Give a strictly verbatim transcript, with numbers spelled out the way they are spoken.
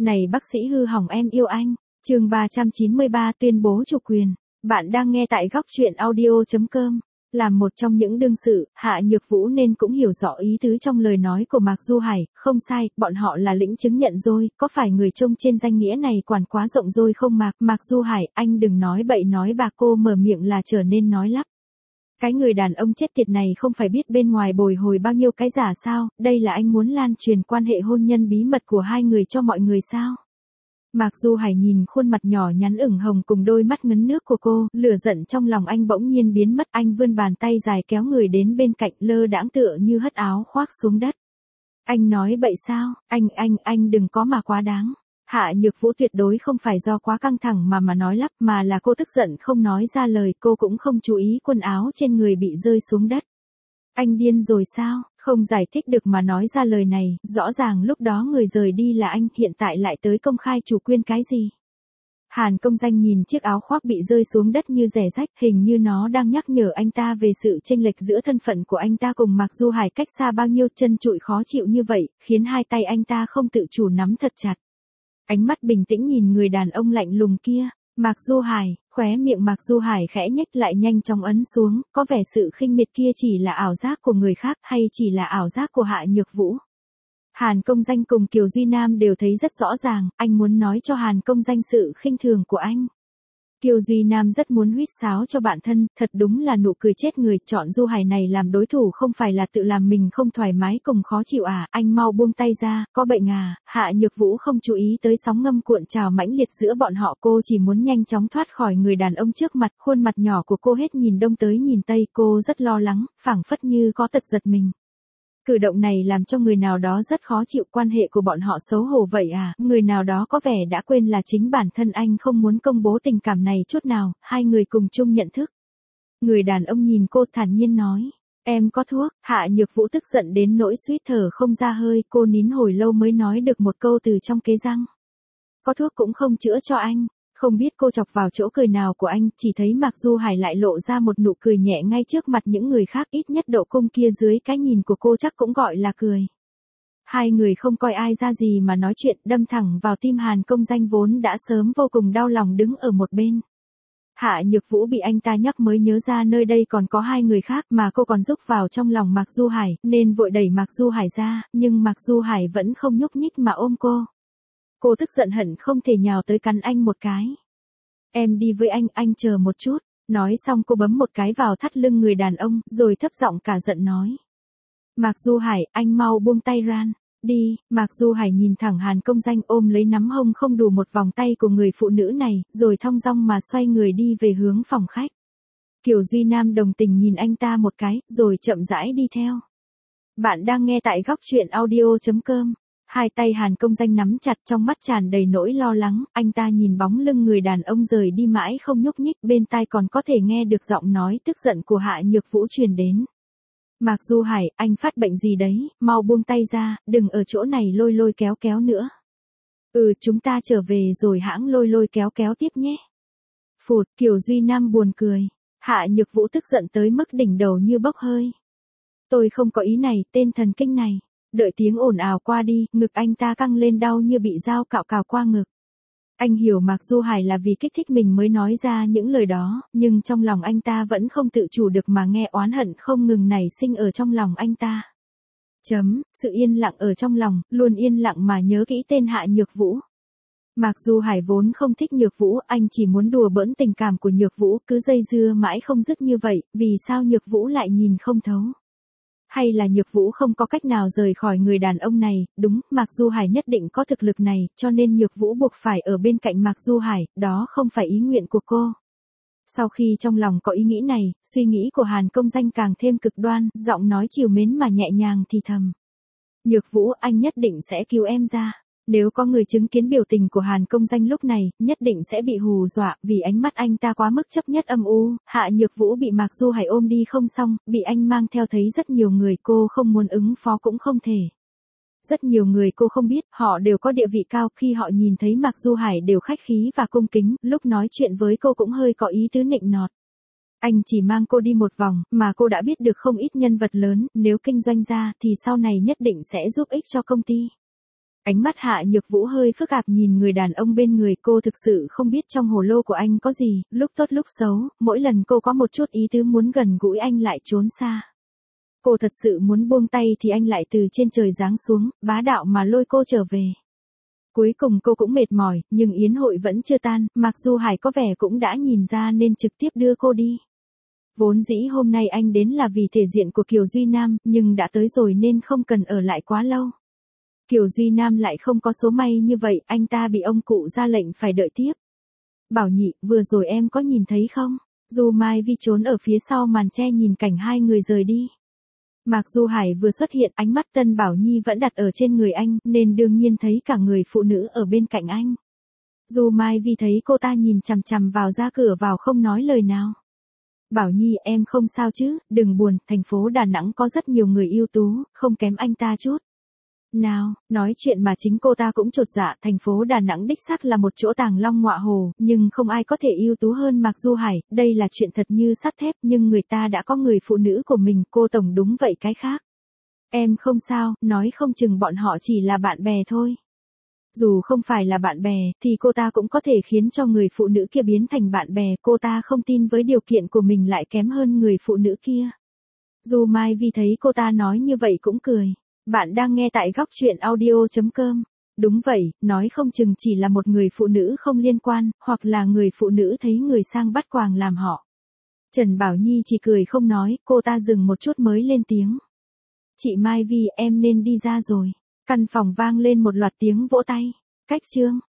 Này bác sĩ hư hỏng em yêu anh. Chương ba trăm chín mươi ba tuyên bố chủ quyền. Bạn đang nghe tại góc truyện audio chấm com. Làm một trong những đương sự, Hạ Nhược Vũ nên cũng hiểu rõ ý tứ trong lời nói của Mạc Du Hải, không sai, bọn họ là lĩnh chứng nhận rồi, có phải người trông trên danh nghĩa này quản quá rộng rồi không Mạc, Mạc Du Hải, anh đừng nói bậy nói bạ, cô mở miệng là trở nên nói lắp. Cái người đàn ông chết tiệt này không phải biết bên ngoài bồi hồi bao nhiêu cái giả sao, đây là anh muốn lan truyền quan hệ hôn nhân bí mật của hai người cho mọi người sao? Mạc Du Hải nhìn khuôn mặt nhỏ nhắn ửng hồng cùng đôi mắt ngấn nước của cô, lửa giận trong lòng anh bỗng nhiên biến mất, anh vươn bàn tay dài kéo người đến bên cạnh, lơ đãng tựa như hất áo khoác xuống đất. Anh nói bậy sao, anh, anh, anh đừng có mà quá đáng. Hạ Nhược Vũ tuyệt đối không phải do quá căng thẳng mà mà nói lắp, mà là cô tức giận không nói ra lời, cô cũng không chú ý quần áo trên người bị rơi xuống đất. Anh điên rồi sao, không giải thích được mà nói ra lời này, rõ ràng lúc đó người rời đi là anh, hiện tại lại tới công khai chủ quyền cái gì. Hàn Công Danh nhìn chiếc áo khoác bị rơi xuống đất như rẻ rách, hình như nó đang nhắc nhở anh ta về sự chênh lệch giữa thân phận của anh ta cùng Mạc Du Hải cách xa bao nhiêu, chân trụi khó chịu như vậy, khiến hai tay anh ta không tự chủ nắm thật chặt. Ánh mắt bình tĩnh nhìn người đàn ông lạnh lùng kia, Mạc Du Hải, khóe miệng Mạc Du Hải khẽ nhếch lại nhanh chóng ấn xuống, có vẻ sự khinh miệt kia chỉ là ảo giác của người khác hay chỉ là ảo giác của Hạ Nhược Vũ. Hàn Công Danh cùng Kiều Duy Nam đều thấy rất rõ ràng, anh muốn nói cho Hàn Công Danh sự khinh thường của anh. Kiều Duy Nam rất muốn huýt sáo cho bạn thân, thật đúng là nụ cười chết người, chọn Du Hải này làm đối thủ không phải là tự làm mình không thoải mái cùng khó chịu à, anh mau buông tay ra, có bệnh à. Hạ Nhược Vũ không chú ý tới sóng ngâm cuộn trào mãnh liệt giữa bọn họ, cô chỉ muốn nhanh chóng thoát khỏi người đàn ông trước mặt, khuôn mặt nhỏ của cô hết nhìn đông tới nhìn tây, cô rất lo lắng, phảng phất như có tật giật mình. Cử động này làm cho người nào đó rất khó chịu, quan hệ của bọn họ xấu hổ vậy à, người nào đó có vẻ đã quên là chính bản thân anh không muốn công bố tình cảm này chút nào, hai người cùng chung nhận thức. Người đàn ông nhìn cô thản nhiên nói, em có thuốc. Hạ Nhược Vũ tức giận đến nỗi suýt thở không ra hơi, cô nín hồi lâu mới nói được một câu từ trong kế răng. Có thuốc cũng không chữa cho anh. Không biết cô chọc vào chỗ cười nào của anh, chỉ thấy Mạc Du Hải lại lộ ra một nụ cười nhẹ ngay trước mặt những người khác, ít nhất độ cung kia dưới cái nhìn của cô chắc cũng gọi là cười. Hai người không coi ai ra gì mà nói chuyện, đâm thẳng vào tim Hàn Công Danh vốn đã sớm vô cùng đau lòng đứng ở một bên. Hạ Nhược Vũ bị anh ta nhắc mới nhớ ra nơi đây còn có hai người khác mà cô còn rúc vào trong lòng Mạc Du Hải, nên vội đẩy Mạc Du Hải ra, nhưng Mạc Du Hải vẫn không nhúc nhích mà ôm cô. Cô tức giận hận không thể nhào tới cắn anh một cái. Em đi với anh, anh chờ một chút. Nói xong cô bấm một cái vào thắt lưng người đàn ông, rồi thấp giọng cả giận nói. Mạc Du Hải, anh mau buông tay ra. Đi. Mạc Du Hải nhìn thẳng Hàn Công Danh ôm lấy nắm hông không đủ một vòng tay của người phụ nữ này, rồi thong dong mà xoay người đi về hướng phòng khách. Kiều Duy Nam đồng tình nhìn anh ta một cái, rồi chậm rãi đi theo. Bạn đang nghe tại góc truyện audio chấm com. Hai tay Hàn Công Danh nắm chặt, trong mắt tràn đầy nỗi lo lắng, anh ta nhìn bóng lưng người đàn ông rời đi mãi không nhúc nhích, bên tai còn có thể nghe được giọng nói tức giận của Hạ Nhược Vũ truyền đến. Mạc Du Hải, anh phát bệnh gì đấy, mau buông tay ra, đừng ở chỗ này lôi lôi kéo kéo nữa. Ừ, chúng ta trở về rồi hãng lôi lôi kéo kéo tiếp nhé. Phụt, Kiều Duy Nam buồn cười. Hạ Nhược Vũ tức giận tới mức đỉnh đầu như bốc hơi. Tôi không có ý này, tên thần kinh này. Đợi tiếng ồn ào qua đi, ngực anh ta căng lên đau như bị dao cạo cào qua ngực. Anh hiểu Mạc Du Hải là vì kích thích mình mới nói ra những lời đó, nhưng trong lòng anh ta vẫn không tự chủ được mà nghe oán hận không ngừng nảy sinh ở trong lòng anh ta. Chấm, sự yên lặng ở trong lòng, luôn yên lặng mà nhớ kỹ tên Hạ Nhược Vũ. Mạc Du Hải vốn không thích Nhược Vũ, anh chỉ muốn đùa bỡn tình cảm của Nhược Vũ, cứ dây dưa mãi không dứt như vậy, vì sao Nhược Vũ lại nhìn không thấu? Hay là Nhược Vũ không có cách nào rời khỏi người đàn ông này, đúng, Mạc Du Hải nhất định có thực lực này, cho nên Nhược Vũ buộc phải ở bên cạnh Mạc Du Hải, đó không phải ý nguyện của cô. Sau khi trong lòng có ý nghĩ này, suy nghĩ của Hàn Công Danh càng thêm cực đoan, giọng nói trìu mến mà nhẹ nhàng thì thầm. Nhược Vũ, anh nhất định sẽ cứu em ra. Nếu có người chứng kiến biểu tình của Hàn Công Danh lúc này, nhất định sẽ bị hù dọa, vì ánh mắt anh ta quá mức chấp nhất âm u. Hạ Nhược Vũ bị Mạc Du Hải ôm đi không xong, bị anh mang theo thấy rất nhiều người, cô không muốn ứng phó cũng không thể. Rất nhiều người cô không biết, họ đều có địa vị cao, khi họ nhìn thấy Mạc Du Hải đều khách khí và cung kính, lúc nói chuyện với cô cũng hơi có ý tứ nịnh nọt. Anh chỉ mang cô đi một vòng, mà cô đã biết được không ít nhân vật lớn, nếu kinh doanh ra thì sau này nhất định sẽ giúp ích cho công ty. Ánh mắt Hạ Nhược Vũ hơi phức tạp nhìn người đàn ông bên người cô, thực sự không biết trong hồ lô của anh có gì, lúc tốt lúc xấu, mỗi lần cô có một chút ý tứ muốn gần gũi anh lại trốn xa. Cô thật sự muốn buông tay thì anh lại từ trên trời giáng xuống, bá đạo mà lôi cô trở về. Cuối cùng cô cũng mệt mỏi, nhưng yến hội vẫn chưa tan, mặc dù Hải có vẻ cũng đã nhìn ra nên trực tiếp đưa cô đi. Vốn dĩ hôm nay anh đến là vì thể diện của Kiều Duy Nam, nhưng đã tới rồi nên không cần ở lại quá lâu. Kiều Duy Nam lại không có số may như vậy, anh ta bị ông cụ ra lệnh phải đợi tiếp. Bảo Nhị, vừa rồi em có nhìn thấy không? Du Mai Vi trốn ở phía sau màn che nhìn cảnh hai người rời đi. Mặc dù Hải vừa xuất hiện, ánh mắt Tân Bảo Nhi vẫn đặt ở trên người anh, nên đương nhiên thấy cả người phụ nữ ở bên cạnh anh. Du Mai Vi thấy cô ta nhìn chằm chằm vào, ra cửa vào không nói lời nào. Bảo Nhi, em không sao chứ, đừng buồn, thành phố Đà Nẵng có rất nhiều người ưu tú, không kém anh ta chút. Nào, nói chuyện mà chính cô ta cũng chột dạ, thành phố Đà Nẵng đích xác là một chỗ tàng long ngọa hồ, nhưng không ai có thể ưu tú hơn Mạc Du Hải, đây là chuyện thật như sắt thép, nhưng người ta đã có người phụ nữ của mình, cô tổng đúng vậy cái khác. Em không sao, nói không chừng bọn họ chỉ là bạn bè thôi. Dù không phải là bạn bè, thì cô ta cũng có thể khiến cho người phụ nữ kia biến thành bạn bè, cô ta không tin với điều kiện của mình lại kém hơn người phụ nữ kia. Dù Mai Vi thấy cô ta nói như vậy cũng cười. Bạn đang nghe tại góc truyện audio chấm com. Đúng vậy, nói không chừng chỉ là một người phụ nữ không liên quan, hoặc là người phụ nữ thấy người sang bắt quàng làm họ. Trần Bảo Nhi chỉ cười không nói, cô ta dừng một chút mới lên tiếng. Chị Mai Vi, em nên đi ra rồi. Căn phòng vang lên một loạt tiếng vỗ tay. Cách chương.